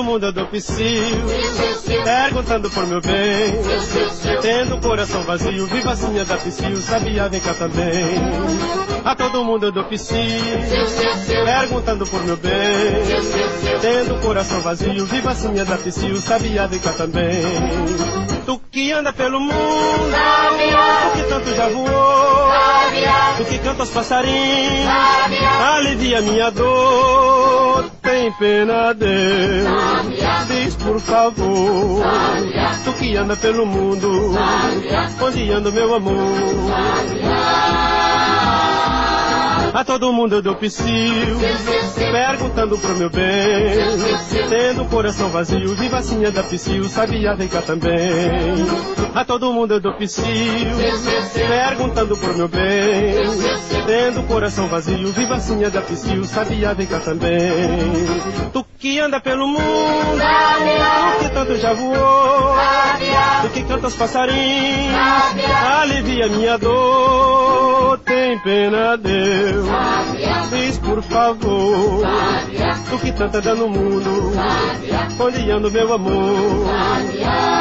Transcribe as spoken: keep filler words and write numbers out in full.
mundo eu dou psiu, perguntando por meu bem. Tendo o coração vazio, viva assim a da psiu, sabia, vem cá também. A todo mundo eu dou psiu, perguntando por meu bem. Tendo o coração vazio, viva assim a da psiu, sabia, vem cá também. Tu que anda pelo mundo, tu que tanto já voou, tu que canta os passarinhos, alivia minha dor. Tem pena, Deus, diz por favor. Tu que anda pelo mundo, onde anda meu amor? A todo mundo eu dou psiu, perguntando pro meu bem. Tendo o coração vazio, viva assim a da psiu, sabia, vem cá também. A todo mundo eu dou psiu, perguntando pro meu bem. Tendo o coração vazio, viva assim a da psiu, sabia, vem cá também. Tu que anda pelo mundo, tu que tanto já voou, tu que canta os passarinhos, alivia minha dor. Tem pena, Deus, diz por favor. Tu que tanto anda no mundo, onde anda o meu amor?